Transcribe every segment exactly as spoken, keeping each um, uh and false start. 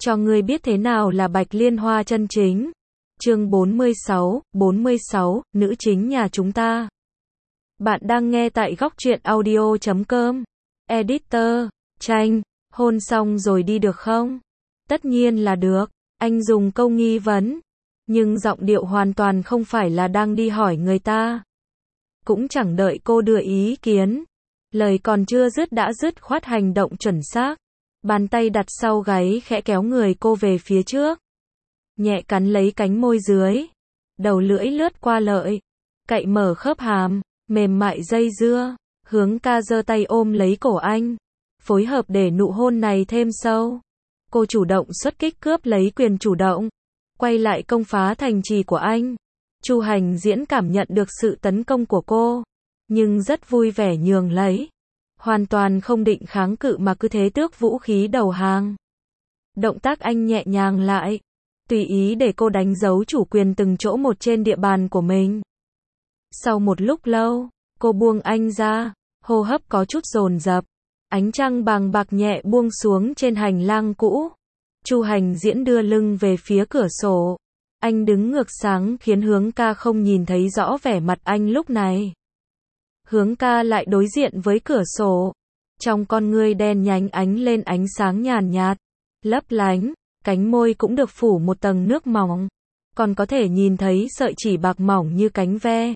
cho ngươi biết thế nào là Bạch Liên Hoa chân chính. Chương bốn mươi sáu, bốn mươi sáu, nữ chính nhà chúng ta. Bạn đang nghe tại góc truyện audio chấm com. Editor, Tranh, hôn xong rồi đi được không? Tất nhiên là được, anh dùng câu nghi vấn, nhưng giọng điệu hoàn toàn không phải là đang đi hỏi người ta. Cũng chẳng đợi cô đưa ý kiến, lời còn chưa dứt đã dứt khoát hành động chuẩn xác. Bàn tay đặt sau gáy khẽ kéo người cô về phía trước, nhẹ cắn lấy cánh môi dưới, đầu lưỡi lướt qua lợi, cậy mở khớp hàm, mềm mại dây dưa. Hướng ca giơ tay ôm lấy cổ anh, phối hợp để nụ hôn này thêm sâu. Cô chủ động xuất kích cướp lấy quyền chủ động, quay lại công phá thành trì của anh. Chu Hành Diễn cảm nhận được sự tấn công của cô, nhưng rất vui vẻ nhường lấy, hoàn toàn không định kháng cự mà cứ thế tước vũ khí đầu hàng. Động tác anh nhẹ nhàng lại, tùy ý để cô đánh dấu chủ quyền từng chỗ một trên địa bàn của mình. Sau một lúc lâu, cô buông anh ra, hô hấp có chút dồn dập. Ánh trăng bàng bạc nhẹ buông xuống trên hành lang cũ. Chu Hành Diễn đưa lưng về phía cửa sổ. Anh đứng ngược sáng khiến Hướng ca không nhìn thấy rõ vẻ mặt anh lúc này. Hướng ca lại đối diện với cửa sổ. Trong con ngươi đen nhánh ánh lên ánh sáng nhàn nhạt, lấp lánh, cánh môi cũng được phủ một tầng nước mỏng. Còn có thể nhìn thấy sợi chỉ bạc mỏng như cánh ve.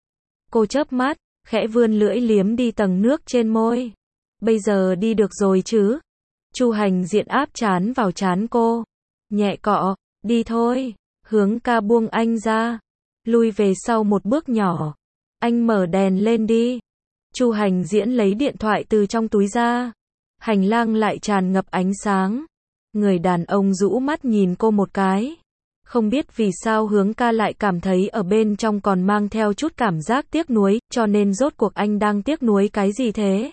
Cô chớp mắt, khẽ vươn lưỡi liếm đi tầng nước trên môi. Bây giờ đi được rồi chứ? Chu Hành Diễn áp trán vào trán cô, nhẹ cọ, đi thôi. Hướng ca buông anh ra, lui về sau một bước nhỏ. Anh mở đèn lên đi. Chu Hành Diễn lấy điện thoại từ trong túi ra. Hành lang lại tràn ngập ánh sáng. Người đàn ông rũ mắt nhìn cô một cái. Không biết vì sao Hướng ca lại cảm thấy ở bên trong còn mang theo chút cảm giác tiếc nuối, cho nên rốt cuộc anh đang tiếc nuối cái gì thế?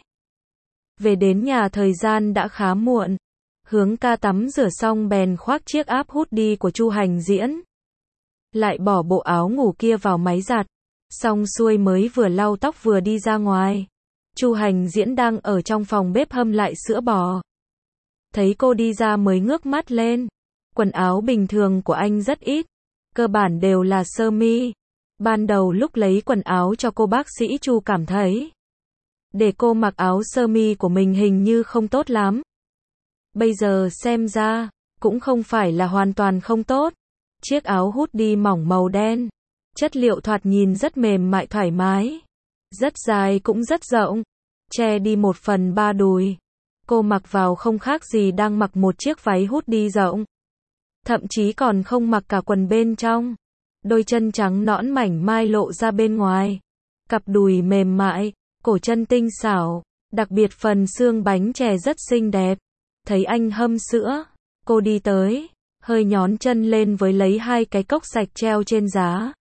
Về đến nhà thời gian đã khá muộn. Hướng ca tắm rửa xong bèn khoác chiếc áp hoodie của Chu Hành Diễn. Lại bỏ bộ áo ngủ kia vào máy giặt. Xong xuôi mới vừa lau tóc vừa đi ra ngoài. Chu Hành Diễn đang ở trong phòng bếp hâm lại sữa bò. Thấy cô đi ra mới ngước mắt lên. Quần áo bình thường của anh rất ít, cơ bản đều là sơ mi. Ban đầu lúc lấy quần áo cho cô bác sĩ Chu cảm thấy để cô mặc áo sơ mi của mình hình như không tốt lắm. Bây giờ xem ra, cũng không phải là hoàn toàn không tốt. Chiếc áo hoodie mỏng màu đen, chất liệu thoạt nhìn rất mềm mại thoải mái, rất dài cũng rất rộng, che đi một phần ba đùi. Cô mặc vào không khác gì đang mặc một chiếc váy hoodie rộng. Thậm chí còn không mặc cả quần bên trong. Đôi chân trắng nõn mảnh mai lộ ra bên ngoài. Cặp đùi mềm mại, cổ chân tinh xảo, đặc biệt phần xương bánh chè rất xinh đẹp. Thấy anh hâm sữa, cô đi tới, hơi nhón chân lên với lấy hai cái cốc sạch treo trên giá.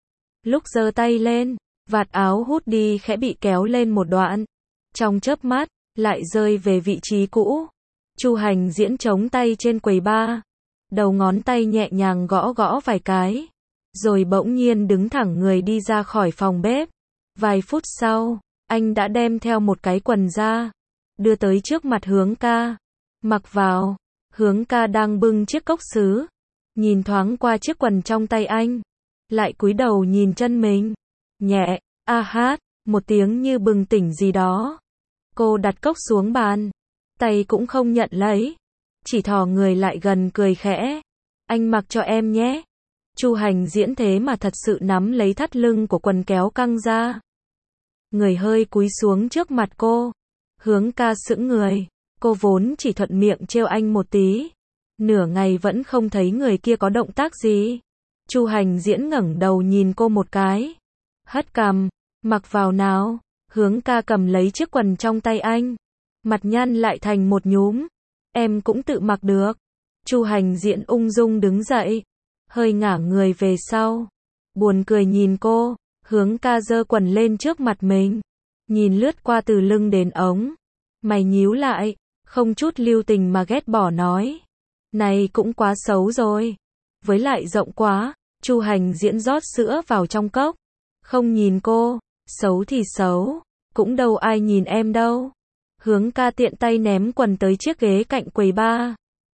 Lúc giơ tay lên, vạt áo hoodie khẽ bị kéo lên một đoạn. Trong chớp mắt, lại rơi về vị trí cũ. Chu Hành Diễn chống tay trên quầy bar. Đầu ngón tay nhẹ nhàng gõ gõ vài cái, rồi bỗng nhiên đứng thẳng người đi ra khỏi phòng bếp. Vài phút sau, anh đã đem theo một cái quần ra, đưa tới trước mặt Hướng ca. Mặc vào, Hướng ca đang bưng chiếc cốc sứ, nhìn thoáng qua chiếc quần trong tay anh, lại cúi đầu nhìn chân mình, nhẹ, a hát, một tiếng như bừng tỉnh gì đó. Cô đặt cốc xuống bàn, tay cũng không nhận lấy. Chỉ thò người lại gần cười khẽ. Anh mặc cho em nhé. Chu Hành Diễn thế mà thật sự nắm lấy thắt lưng của quần kéo căng ra. Người hơi cúi xuống trước mặt cô. Hướng ca sững người. Cô vốn chỉ thuận miệng trêu anh một tí. Nửa ngày vẫn không thấy người kia có động tác gì. Chu Hành Diễn ngẩng đầu nhìn cô một cái. Hất cằm. Mặc vào nào. Hướng ca cầm lấy chiếc quần trong tay anh. Mặt nhăn lại thành một nhúm. Em cũng tự mặc được. Chu Hành Diễn ung dung đứng dậy, hơi ngả người về sau, buồn cười nhìn cô. Hướng ca giơ quần lên trước mặt mình, nhìn lướt qua từ lưng đến ống, mày nhíu lại, không chút lưu tình mà ghét bỏ nói, này cũng quá xấu rồi, với lại rộng quá. Chu Hành Diễn rót sữa vào trong cốc, không nhìn cô, xấu thì xấu, cũng đâu ai nhìn em đâu. Hướng ca tiện tay ném quần tới chiếc ghế cạnh quầy bar.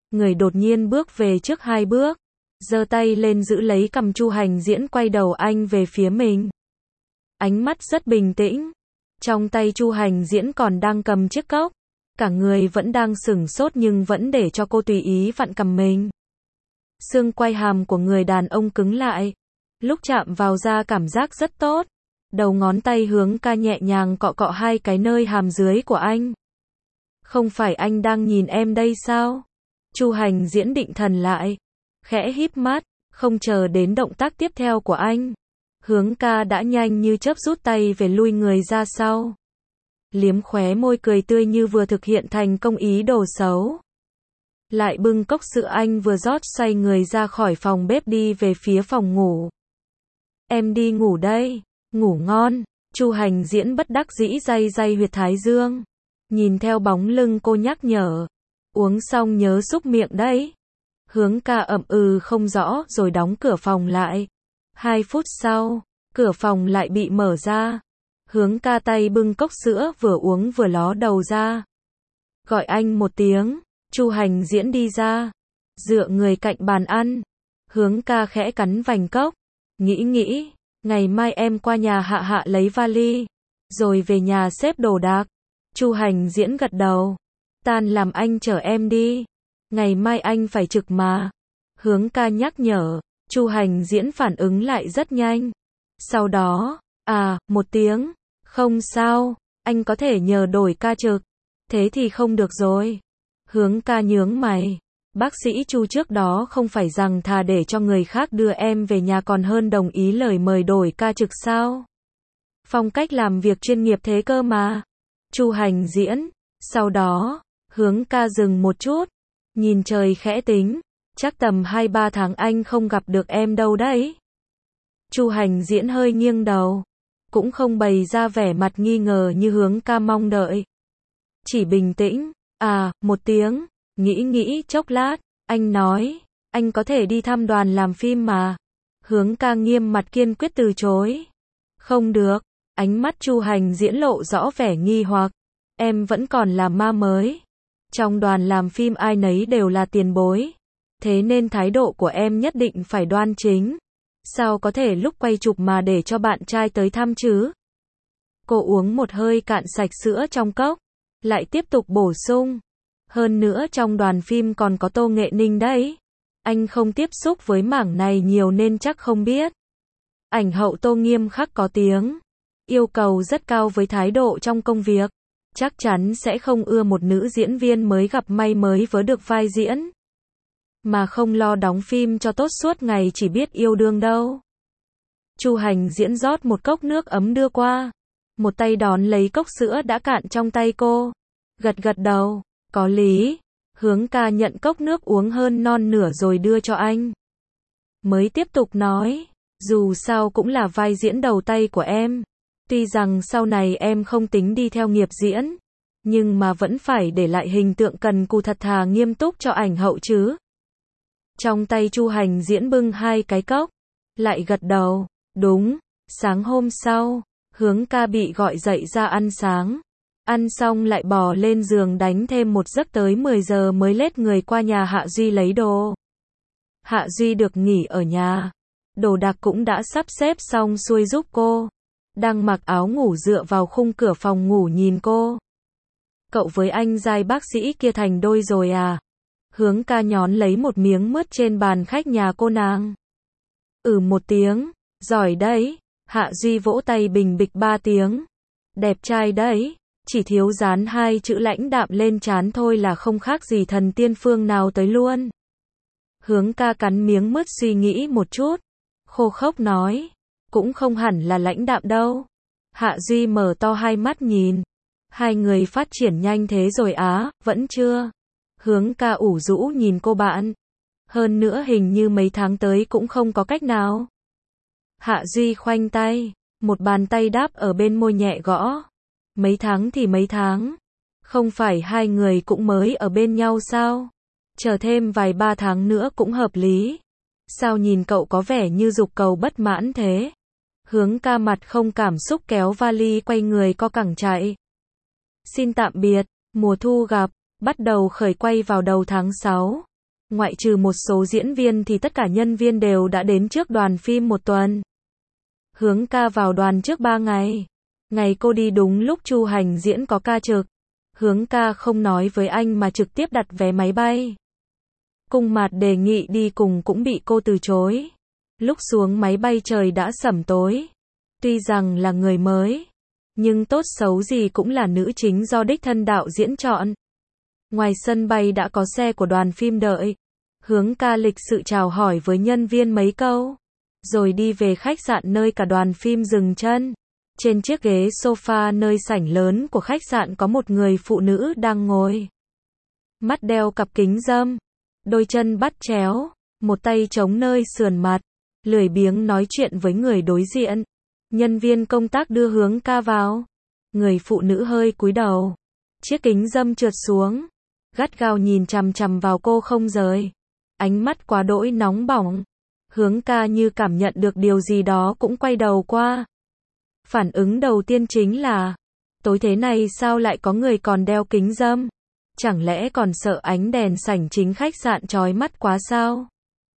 người đột nhiên bước về trước hai bước, giơ tay lên giữ lấy cằm Chu Hành Diễn, quay đầu anh về phía mình. Ánh mắt rất bình tĩnh. Trong tay Chu Hành Diễn còn đang cầm chiếc cốc. Cả người vẫn đang sửng sốt nhưng vẫn để cho cô tùy ý vặn cằm mình. Xương quai hàm của người đàn ông cứng lại. Lúc chạm vào da cảm giác rất tốt. Đầu ngón tay Hướng ca nhẹ nhàng cọ cọ hai cái nơi hàm dưới của anh. Không phải anh đang nhìn em đây sao? Chu Hành Diễn định thần lại. Khẽ híp mắt, không chờ đến động tác tiếp theo của anh. Hướng ca đã nhanh như chớp rút tay về lui người ra sau. Liếm khóe môi cười tươi như vừa thực hiện thành công ý đồ xấu. Lại bưng cốc sữa anh vừa rót xoay người ra khỏi phòng bếp đi về phía phòng ngủ. Em đi ngủ đây, ngủ ngon. Chu Hành Diễn bất đắc dĩ day day huyệt thái dương. Nhìn theo bóng lưng cô nhắc nhở. Uống xong nhớ súc miệng đấy. Hướng ca ậm ừ không rõ rồi đóng cửa phòng lại. Hai phút sau, cửa phòng lại bị mở ra. Hướng ca tay bưng cốc sữa vừa uống vừa ló đầu ra. Gọi anh một tiếng, Chu Hành Diễn đi ra. Dựa người cạnh bàn ăn. Hướng ca khẽ cắn vành cốc. Nghĩ nghĩ, ngày mai em qua nhà Hạ Hạ lấy vali. Rồi về nhà xếp đồ đạc. Chu Hành Diễn gật đầu. Tan làm anh chở em đi. Ngày mai anh phải trực mà. Hướng ca nhắc nhở. Chu Hành Diễn phản ứng lại rất nhanh. Sau đó, à, một tiếng. Không sao, anh có thể nhờ đổi ca trực. Thế thì không được rồi. Hướng ca nhướng mày. Bác sĩ Chu trước đó không phải rằng thà để cho người khác đưa em về nhà còn hơn đồng ý lời mời đổi ca trực sao? Phong cách làm việc chuyên nghiệp thế cơ mà. Chu Hành Diễn. Sau đó, Hướng ca dừng một chút. Nhìn trời khẽ tính. Chắc tầm hai ba tháng anh không gặp được em đâu đấy. Chu Hành Diễn hơi nghiêng đầu. Cũng không bày ra vẻ mặt nghi ngờ như Hướng ca mong đợi. Chỉ bình tĩnh. À, một tiếng. Nghĩ nghĩ chốc lát. Anh nói. Anh có thể đi thăm đoàn làm phim mà. Hướng ca nghiêm mặt kiên quyết từ chối. Không được. Ánh mắt Chu Hành Diễn lộ rõ vẻ nghi hoặc. Em vẫn còn là ma mới. Trong đoàn làm phim ai nấy đều là tiền bối. Thế nên thái độ của em nhất định phải đoan chính. Sao có thể lúc quay chụp mà để cho bạn trai tới thăm chứ? Cô uống một hơi cạn sạch sữa trong cốc. Lại tiếp tục bổ sung. Hơn nữa trong đoàn phim còn có Tô Nghệ Ninh đấy. Anh không tiếp xúc với mảng này nhiều nên chắc không biết. Ảnh hậu Tô nghiêm khắc có tiếng. Yêu cầu rất cao với thái độ trong công việc. Chắc chắn sẽ không ưa một nữ diễn viên mới gặp may mới vớ được vai diễn. Mà không lo đóng phim cho tốt suốt ngày chỉ biết yêu đương đâu. Chu Hành Diễn rót một cốc nước ấm đưa qua. Một tay đón lấy cốc sữa đã cạn trong tay cô. Gật gật đầu. Có lý. Hướng ca nhận cốc nước uống hơn non nửa rồi đưa cho anh. Mới tiếp tục nói. Dù sao cũng là vai diễn đầu tay của em. Tuy rằng sau này em không tính đi theo nghiệp diễn. Nhưng mà vẫn phải để lại hình tượng cần cù thật thà nghiêm túc cho ảnh hậu chứ. Trong tay Chu Hành Diễn bưng hai cái cốc. Lại gật đầu. Đúng. Sáng hôm sau, Hướng ca bị gọi dậy ra ăn sáng. Ăn xong lại bò lên giường đánh thêm một giấc tới mười giờ mới lết người qua nhà Hạ Duy lấy đồ. Hạ Duy được nghỉ ở nhà. Đồ đạc cũng đã sắp xếp xong xuôi giúp cô. Đang mặc áo ngủ dựa vào khung cửa phòng ngủ nhìn cô. Cậu với anh giai bác sĩ kia thành đôi rồi à? Hướng ca nhón lấy một miếng mứt trên bàn khách nhà cô nàng. Ừ một tiếng. Giỏi đấy. Hạ Duy vỗ tay bình bịch ba tiếng. Đẹp trai đấy. Chỉ thiếu dán hai chữ lãnh đạm lên trán thôi là không khác gì thần tiên phương nào tới luôn. Hướng ca cắn miếng mứt suy nghĩ một chút. Khô khốc nói. Cũng không hẳn là lãnh đạm đâu. Hạ Duy mở to hai mắt nhìn. Hai người phát triển nhanh thế rồi á, vẫn chưa. Hướng ca ủ rũ nhìn cô bạn. Hơn nữa hình như mấy tháng tới cũng không có cách nào. Hạ Duy khoanh tay. Một bàn tay đáp ở bên môi nhẹ gõ. Mấy tháng thì mấy tháng. Không phải hai người cũng mới ở bên nhau sao? Chờ thêm vài ba tháng nữa cũng hợp lý. Sao nhìn cậu có vẻ như dục cầu bất mãn thế? Hướng ca mặt không cảm xúc kéo vali quay người co cẳng chạy. Xin tạm biệt, mùa thu gặp, bắt đầu khởi quay vào đầu tháng sáu. Ngoại trừ một số diễn viên thì tất cả nhân viên đều đã đến trước đoàn phim một tuần. Hướng ca vào đoàn trước ba ngày. Ngày cô đi đúng lúc Chu Hành diễn có ca trực. Hướng ca không nói với anh mà trực tiếp đặt vé máy bay. Cung Mạt đề nghị đi cùng cũng bị cô từ chối. Lúc xuống máy bay trời đã sẩm tối. Tuy rằng là người mới, nhưng tốt xấu gì cũng là nữ chính do đích thân đạo diễn chọn. Ngoài sân bay đã có xe của đoàn phim đợi. Hướng ca lịch sự chào hỏi với nhân viên mấy câu, rồi đi về khách sạn nơi cả đoàn phim dừng chân. Trên chiếc ghế sofa nơi sảnh lớn của khách sạn có một người phụ nữ đang ngồi. Mắt đeo cặp kính râm, đôi chân bắt chéo, một tay chống nơi sườn mặt, lười biếng nói chuyện với người đối diện. Nhân viên công tác đưa Hướng ca vào. Người phụ nữ hơi cúi đầu, chiếc kính râm trượt xuống, gắt gao nhìn chằm chằm vào cô không rời. Ánh mắt quá đỗi nóng bỏng. Hướng ca như cảm nhận được điều gì đó cũng quay đầu qua. Phản ứng đầu tiên chính là, tối thế này sao lại có người còn đeo kính râm? Chẳng lẽ còn sợ ánh đèn sảnh chính khách sạn chói mắt quá sao?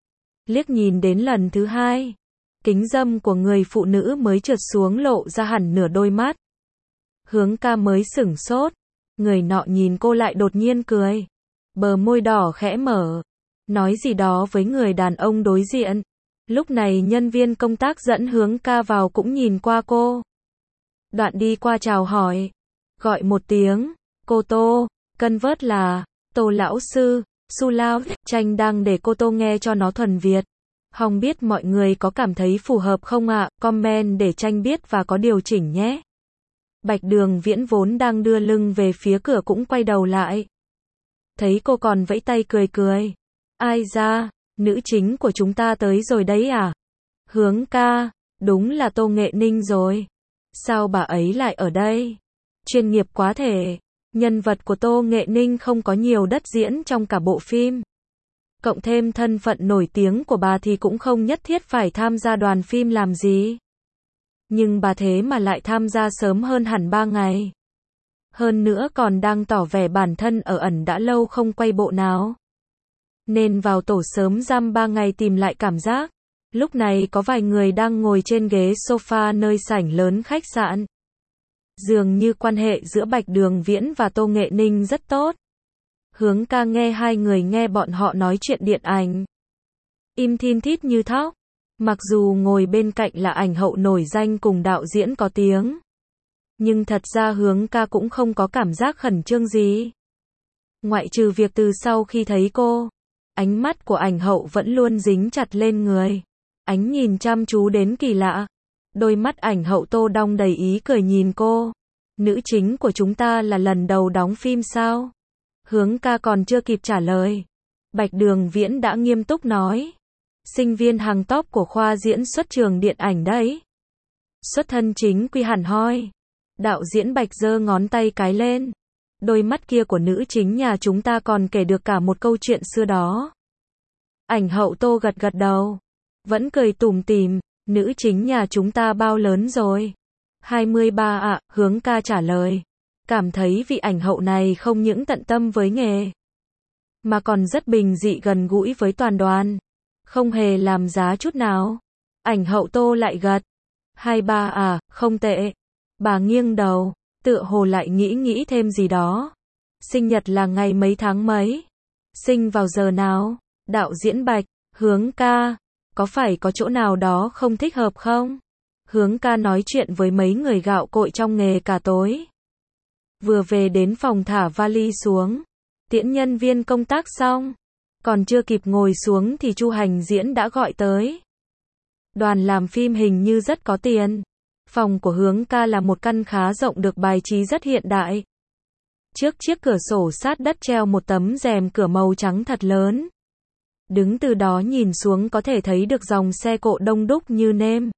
Liếc nhìn đến lần thứ hai, kính râm của người phụ nữ mới trượt xuống lộ ra hẳn nửa đôi mắt. Hướng ca mới sửng sốt, người nọ nhìn cô lại đột nhiên cười. Bờ môi đỏ khẽ mở, nói gì đó với người đàn ông đối diện. Lúc này nhân viên công tác dẫn Hướng ca vào cũng nhìn qua cô. Đoạn đi qua chào hỏi, gọi một tiếng, cô Tô, cân vớt là, Tô lão sư, su lao, tranh đang để cô Tô nghe cho nó thuần Việt. Không biết mọi người có cảm thấy phù hợp không ạ, comment để tranh biết và có điều chỉnh nhé. Bạch Đường Viễn vốn đang đưa lưng về phía cửa cũng quay đầu lại. Thấy cô còn vẫy tay cười cười. Ai da, nữ chính của chúng ta tới rồi đấy à? Hướng ca, đúng là Tô Nghệ Ninh rồi. Sao bà ấy lại ở đây? Chuyên nghiệp quá thể. Nhân vật của Tô Nghệ Ninh không có nhiều đất diễn trong cả bộ phim. Cộng thêm thân phận nổi tiếng của bà thì cũng không nhất thiết phải tham gia đoàn phim làm gì. Nhưng bà thế mà lại tham gia sớm hơn hẳn ba ngày. Hơn nữa còn đang tỏ vẻ bản thân ở ẩn đã lâu không quay bộ nào. Nên vào tổ sớm giam ba ngày tìm lại cảm giác. Lúc này có vài người đang ngồi trên ghế sofa nơi sảnh lớn khách sạn. Dường như quan hệ giữa Bạch Đường Viễn và Tô Nghệ Ninh rất tốt. Hướng ca nghe hai người nghe bọn họ nói chuyện điện ảnh. Im thin thít như thóc. Mặc dù ngồi bên cạnh là ảnh hậu nổi danh cùng đạo diễn có tiếng. Nhưng thật ra Hướng ca cũng không có cảm giác khẩn trương gì. Ngoại trừ việc từ sau khi thấy cô, ánh mắt của ảnh hậu vẫn luôn dính chặt lên người. Ánh nhìn chăm chú đến kỳ lạ. Đôi mắt ảnh hậu Tô đong đầy ý cười nhìn cô. Nữ chính của chúng ta là lần đầu đóng phim sao? Hướng ca còn chưa kịp trả lời. Bạch Đường Viễn đã nghiêm túc nói. Sinh viên hàng top của khoa diễn xuất trường điện ảnh đấy. Xuất thân chính quy hẳn hoi. Đạo diễn Bạch giơ ngón tay cái lên. Đôi mắt kia của nữ chính nhà chúng ta còn kể được cả một câu chuyện xưa đó. Ảnh hậu Tô gật gật đầu. Vẫn cười tủm tỉm. Nữ chính nhà chúng ta bao lớn rồi? hai mươi ba ạ, Hướng ca trả lời. Cảm thấy vị ảnh hậu này không những tận tâm với nghề, mà còn rất bình dị gần gũi với toàn đoàn. Không hề làm giá chút nào. Ảnh hậu Tô lại gật. hai mươi ba à, không tệ. Bà nghiêng đầu, tựa hồ lại nghĩ nghĩ thêm gì đó. Sinh nhật là ngày mấy tháng mấy? Sinh vào giờ nào? Đạo diễn Bạch, Hướng ca, có phải có chỗ nào đó không thích hợp không? Hướng ca nói chuyện với mấy người gạo cội trong nghề cả tối. Vừa về đến phòng thả vali xuống, tiễn nhân viên công tác xong, còn chưa kịp ngồi xuống thì Chu Hành Diễn đã gọi tới. Đoàn làm phim hình như rất có tiền. Phòng của Hướng ca là một căn khá rộng được bài trí rất hiện đại. Trước chiếc cửa sổ sát đất treo một tấm rèm cửa màu trắng thật lớn. Đứng từ đó nhìn xuống có thể thấy được dòng xe cộ đông đúc như nêm.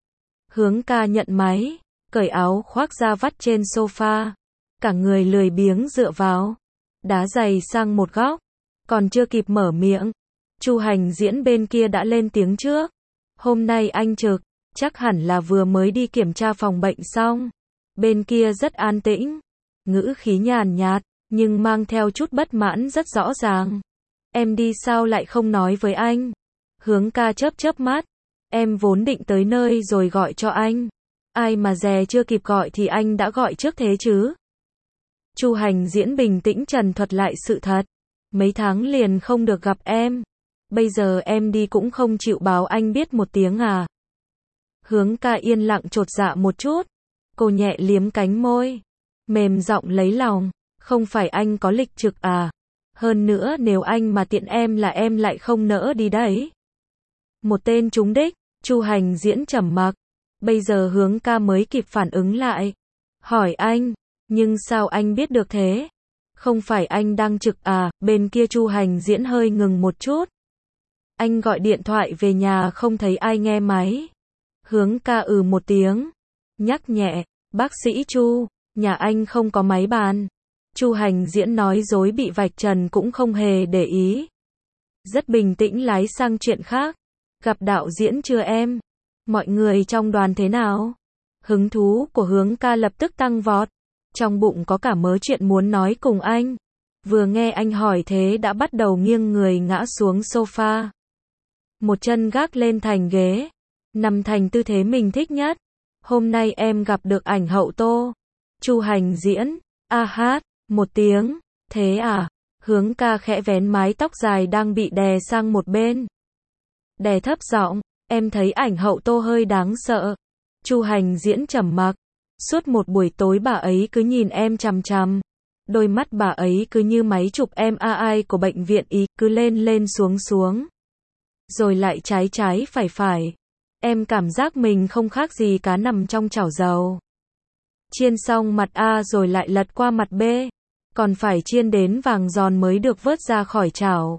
Hướng ca nhận máy, cởi áo khoác ra vắt trên sofa. Cả người lười biếng dựa vào, đá giày sang một góc. Còn chưa kịp mở miệng, Chu Hành Diễn bên kia đã lên tiếng trước. Hôm nay anh trực, chắc hẳn là vừa mới đi kiểm tra phòng bệnh xong. Bên kia rất an tĩnh, ngữ khí nhàn nhạt, nhưng mang theo chút bất mãn rất rõ ràng. Em đi sao lại không nói với anh? Hướng ca chớp chớp mắt. Em vốn định tới nơi rồi gọi cho anh. Ai mà dè chưa kịp gọi thì anh đã gọi trước thế chứ. Chu Hành Diễn bình tĩnh trần thuật lại sự thật. Mấy tháng liền không được gặp em. Bây giờ em đi cũng không chịu báo anh biết một tiếng à? Hướng ca yên lặng chột dạ một chút. Cô nhẹ liếm cánh môi. Mềm giọng lấy lòng. Không phải anh có lịch trực à? Hơn nữa nếu anh mà tiện em là em lại không nỡ đi đấy. Một tên trúng đích. Chu Hành Diễn trầm mặc. Bây giờ Hướng ca mới kịp phản ứng lại. Hỏi anh. Nhưng sao anh biết được thế? Không phải anh đang trực à? Bên kia Chu Hành Diễn hơi ngừng một chút. Anh gọi điện thoại về nhà không thấy ai nghe máy. Hướng ca ừ một tiếng. Nhắc nhẹ. Bác sĩ Chu, nhà anh không có máy bàn. Chu Hành Diễn nói dối bị vạch trần cũng không hề để ý. Rất bình tĩnh lái sang chuyện khác. Gặp đạo diễn chưa em? Mọi người trong đoàn thế nào? Hứng thú của Hướng ca lập tức tăng vọt. Trong bụng có cả mớ chuyện muốn nói cùng anh. Vừa nghe anh hỏi thế đã bắt đầu nghiêng người ngã xuống sofa. Một chân gác lên thành ghế. Nằm thành tư thế mình thích nhất. Hôm nay em gặp được ảnh hậu Tô. Chu Hành Diễn. A hát. Một tiếng. Thế à? Hướng ca khẽ vén mái tóc dài đang bị đè sang một bên. Đè thấp giọng. Em thấy ảnh hậu Tô hơi đáng sợ. Chu Hành Diễn trầm mặc. Suốt một buổi tối bà ấy cứ nhìn em chằm chằm. Đôi mắt bà ấy cứ như máy chụp em a i của bệnh viện ý, cứ lên lên xuống xuống. Rồi lại trái trái phải phải. Em cảm giác mình không khác gì cá nằm trong chảo dầu. Chiên xong mặt A rồi lại lật qua mặt B. Còn phải chiên đến vàng giòn mới được vớt ra khỏi chảo.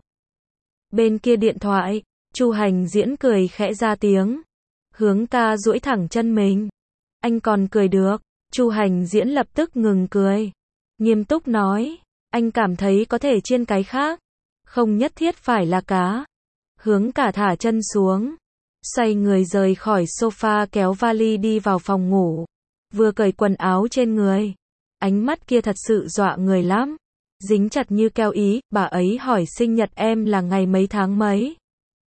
Bên kia điện thoại, Chu Hành Diễn cười khẽ ra tiếng. Hướng ca duỗi thẳng chân mình. Anh còn cười được. Chu Hành Diễn lập tức ngừng cười. Nghiêm túc nói. Anh cảm thấy có thể chiên cái khác. Không nhất thiết phải là cá. Hướng cả thả chân xuống. Xoay người rời khỏi sofa kéo vali đi vào phòng ngủ. Vừa cởi quần áo trên người. Ánh mắt kia thật sự dọa người lắm. Dính chặt như keo ý. Bà ấy hỏi sinh nhật em là ngày mấy tháng mấy.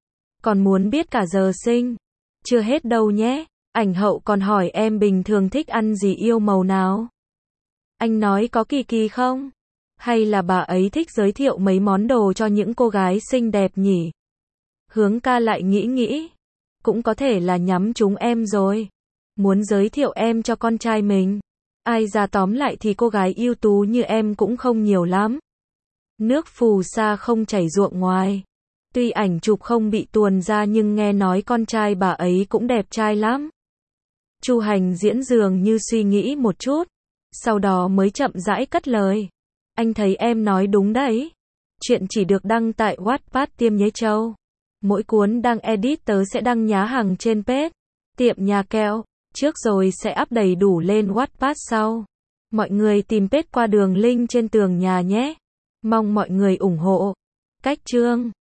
Còn muốn biết cả giờ sinh. Chưa hết đâu nhé. Ảnh hậu còn hỏi em bình thường thích ăn gì yêu màu nào. Anh nói có kỳ kỳ không? Hay là bà ấy thích giới thiệu mấy món đồ cho những cô gái xinh đẹp nhỉ? Hướng ca lại nghĩ nghĩ. Cũng có thể là nhắm trúng em rồi. Muốn giới thiệu em cho con trai mình. Ai ra tóm lại thì cô gái ưu tú như em cũng không nhiều lắm. Nước phù sa không chảy ruộng ngoài. Tuy ảnh chụp không bị tuồn ra nhưng nghe nói con trai bà ấy cũng đẹp trai lắm. Chu Hành Diễn dường như suy nghĩ một chút. Sau đó mới chậm rãi cất lời. Anh thấy em nói đúng đấy. Chuyện chỉ được đăng tại Wattpad Tiêm Nhế Châu. Mỗi cuốn đang edit tớ sẽ đăng nhá hàng trên page Tiệm Nhà Kẹo. Trước rồi sẽ up đầy đủ lên Wattpad sau. Mọi người tìm page qua đường link trên tường nhà nhé. Mong mọi người ủng hộ. Cách chương